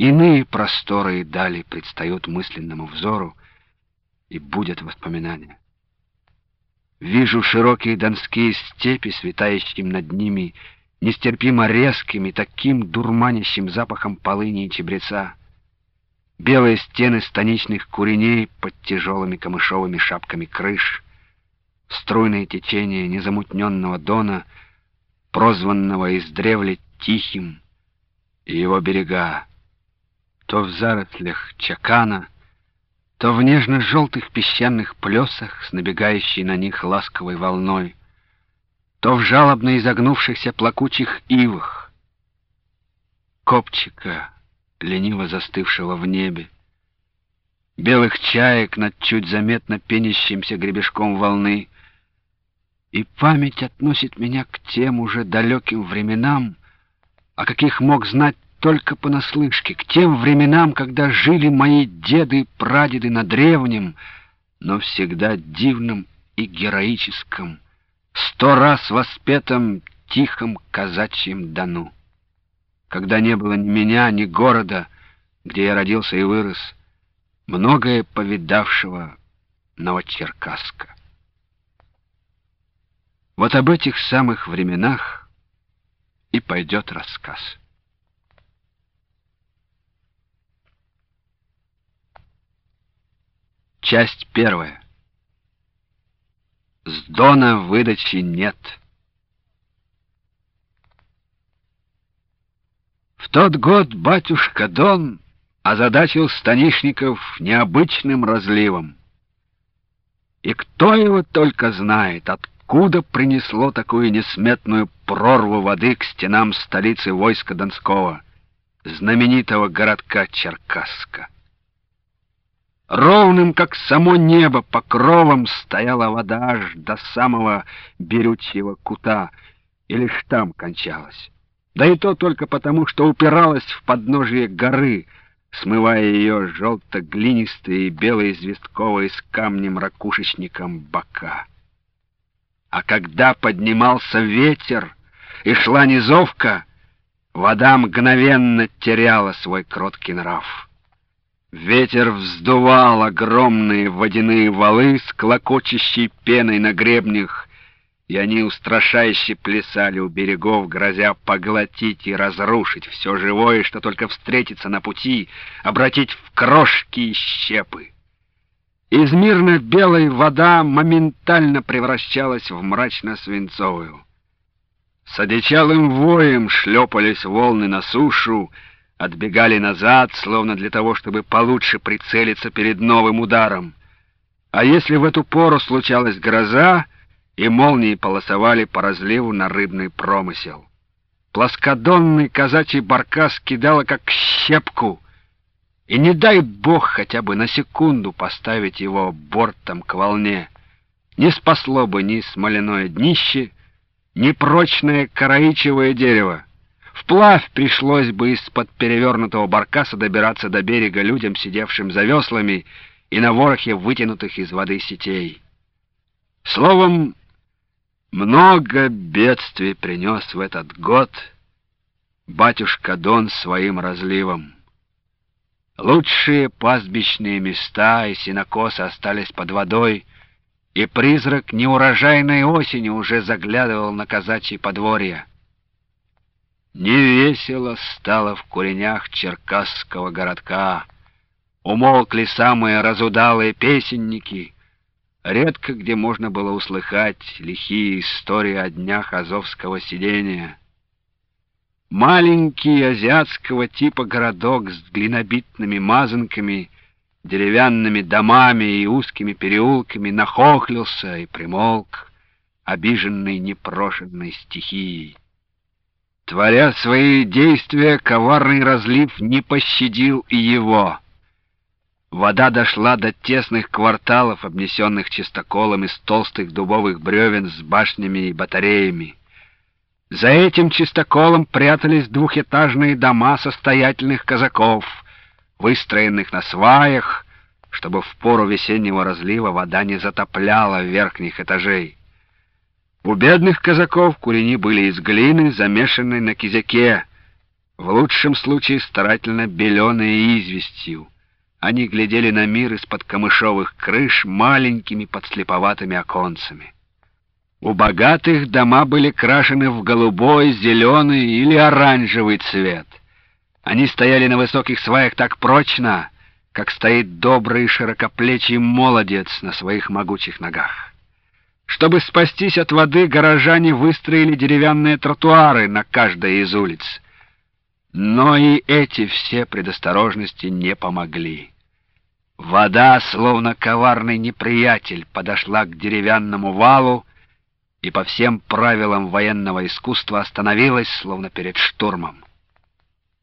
Иные просторы и дали предстают мысленному взору, и будет воспоминание. Вижу широкие донские степи, светающим над ними, нестерпимо резким и таким дурманящим запахом полыни и чебреца. Белые стены станичных куреней под тяжелыми камышовыми шапками крыш, струйное течение незамутненного Дона, прозванного издревле Тихим, и его берега, то в зарослях чакана, то в нежно-желтых песчаных плесах с набегающей на них ласковой волной, то в жалобно изогнувшихся плакучих ивах, копчика, лениво застывшего в небе, белых чаек над чуть заметно пенящимся гребешком волны, и память относит меня к тем уже далеким временам, о каких мог знать только понаслышке, к тем временам, когда жили мои деды и прадеды на древнем, но всегда дивном и героическом, 100 раз воспетом тихом казачьем Дону. Когда не было ни меня, ни города, где я родился и вырос, многое повидавшего Новочеркасска. Вот об этих самых временах и пойдет рассказ. Часть первая. С Дона выдачи нет. В тот год батюшка Дон озадачил станишников необычным разливом. И кто его только знает, откуда принесло такую несметную прорву воды к стенам столицы войска Донского, знаменитого городка Черкасска. Ровным, как само небо, покровом стояла вода аж до самого Берючьего кута, и лишь там кончалась. Да и то только потому, что упиралась в подножие горы, смывая ее желто-глинистые и бело-известковые с камнем-ракушечником бока. А когда поднимался ветер и шла низовка, вода мгновенно теряла свой кроткий нрав. Ветер вздувал огромные водяные валы с клокочущей пеной на гребнях, и они устрашающе плясали у берегов, грозя поглотить и разрушить все живое, что только встретится на пути, обратить в крошки и щепы. Из мирно-белой вода моментально превращалась в мрачно-свинцовую. С одичалым воем шлепались волны на сушу, отбегали назад, словно для того, чтобы получше прицелиться перед новым ударом. А если в эту пору случалась гроза, и молнии полосовали по разливу на рыбный промысел. Плоскодонный казачий баркас кидало как щепку, и не дай бог хотя бы на секунду поставить его бортом к волне. Не спасло бы ни смоляное днище, ни прочное караичевое дерево. Вплавь пришлось бы из-под перевернутого баркаса добираться до берега людям, сидевшим за веслами и на ворохе вытянутых из воды сетей. Словом, много бедствий принес в этот год батюшка Дон своим разливом. Лучшие пастбищные места и сенокосы остались под водой, и призрак неурожайной осени уже заглядывал на казачьи подворья. Невесело стало в куренях черкасского городка. Умолкли самые разудалые песенники. Редко где можно было услыхать лихие истории о днях азовского сидения. Маленький азиатского типа городок с глинобитными мазанками, деревянными домами и узкими переулками нахохлился и примолк, обиженный непрошенной стихией. Творя свои действия, коварный разлив не пощадил и его. Вода дошла до тесных кварталов, обнесенных чистоколом из толстых дубовых бревен с башнями и батареями. За этим чистоколом прятались двухэтажные дома состоятельных казаков, выстроенных на сваях, чтобы в пору весеннего разлива вода не затопляла верхних этажей. У бедных казаков курени были из глины, замешанной на кизяке. в лучшем случае старательно беленые известью. Они глядели на мир из-под камышовых крыш маленькими подслеповатыми оконцами. У богатых дома были крашены в голубой, зеленый или оранжевый цвет. Они стояли на высоких сваях так прочно, как стоит добрый широкоплечий молодец на своих могучих ногах. Чтобы спастись от воды, горожане выстроили деревянные тротуары на каждой из улиц. Но и эти все предосторожности не помогли. Вода, словно коварный неприятель, подошла к деревянному валу и по всем правилам военного искусства остановилась, словно перед штурмом.